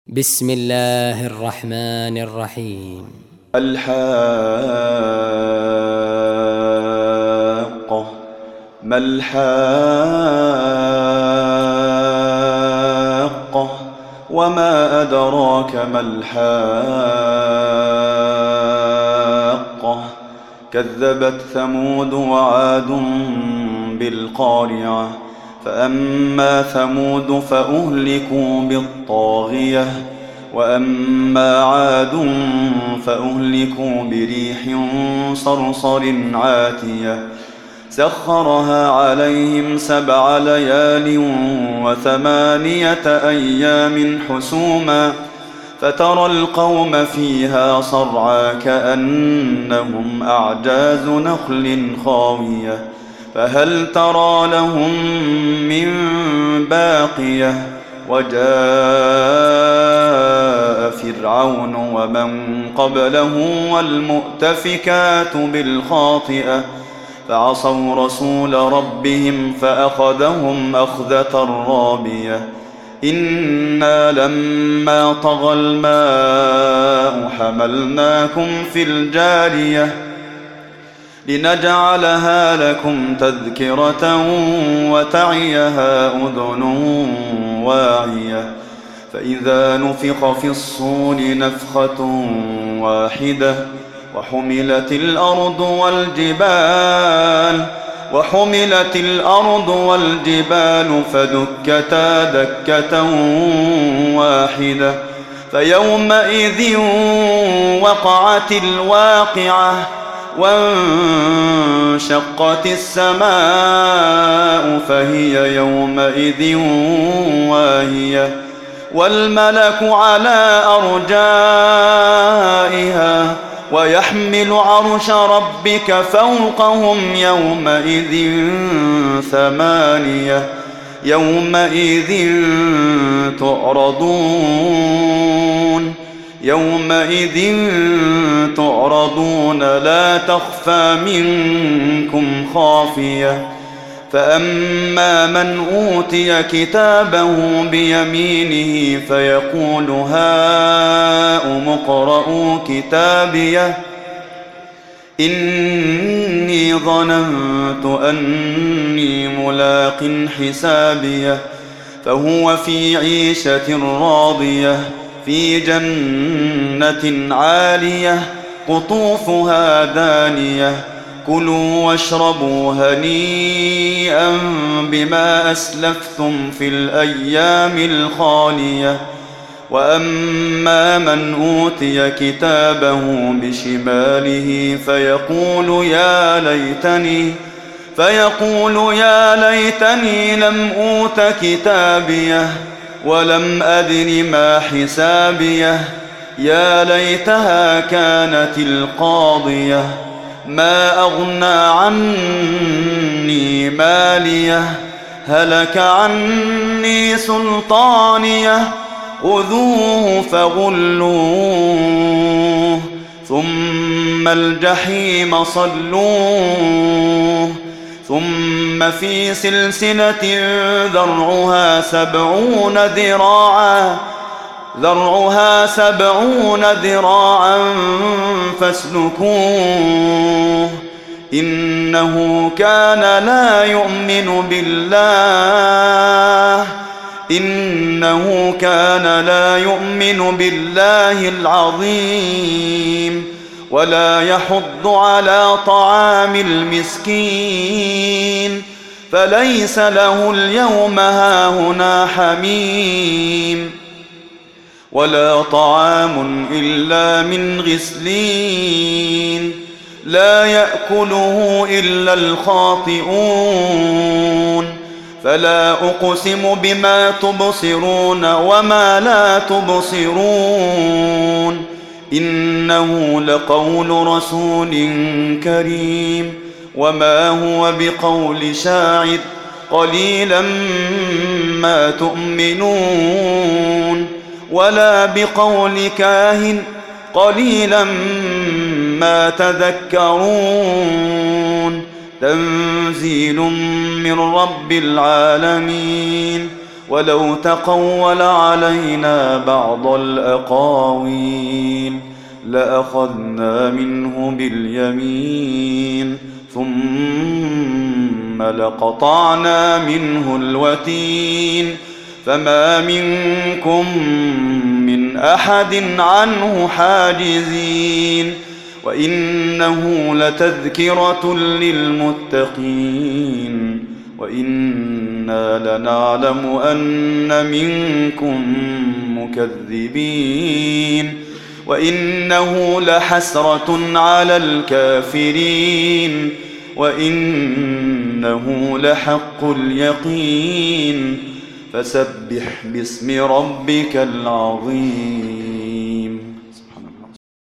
بسم الله الرحمن الرحيم. الحاقة. ما الحاقة وما أدراك ما الحاقة. كذبت ثمود وعاد بالقارعة. فأما ثمود فأهلكوا بالطاغية وأما عاد فأهلكوا بريح صرصر عاتية سخرها عليهم 7 ليال و8 أيام حسوما فترى القوم فيها صرعى كأنهم أعجاز نخل خاوية فهل ترى لهم من باقية. وجاء فرعون ومن قبله والمؤتفكات بالخاطئة فعصوا رسول ربهم فأخذهم أخذة رابية. إنا لما طغى الماء حملناكم في الجارية لنجعلها لكم تذكرة وتعيها أذن واعية. فإذا نفخ في الصور نفخة واحدة وحملت الأرض والجبال فدكتا دكة واحدة فيومئذ وقعت الواقعة وانشقت السماء فهي يومئذ واهية والملك على أرجائها ويحمل عرش ربك فوقهم يومئذ 8 يومئذ تعرضون لا تخفى منكم خافية. فأما من أوتي كتابه بيمينه فيقول هاؤم اقرءوا كتابيه إني ظننت أني ملاق حسابيه فهو في عيشة راضية في جنة عالية قطوفها دانية كلوا واشربوا هنيئا بما أسلفتم في الأيام الخالية. وأما من أوتي كتابه بشماله فيقول يا ليتني لم أوت كتابيه ولم أدر ما حسابيه يا ليتها كانت القاضية ما أغنى عني ماليه هلك عني سلطانيه خذوه فغلوه ثم الجحيم صلوه ثم في سلسلة ذرعها 70 ذراعا فاسلكوه إنه كان لا يؤمن بالله العظيم ولا يحض على طعام المسكين فليس له اليوم هاهنا حميم ولا طعام إلا من غسلين لا يأكله إلا الخاطئون. فلا أقسم بما تبصرون وما لا تبصرون إنه لقول رسول كريم وما هو بقول شاعر قليلا ما تؤمنون ولا بقول كاهن قليلا ما تذكرون تنزيل من رب العالمين ولو تقول علينا بعض الأقاويل لأخذنا منه باليمين ثم لقطعنا منه الوتين فما منكم من أحد عنه حاجزين وإنه لتذكرة للمتقين وإنا لنعلم أن منكم مكذبين وإنه لحسرة على الكافرين وإنه لحق اليقين فسبح باسم ربك العظيم.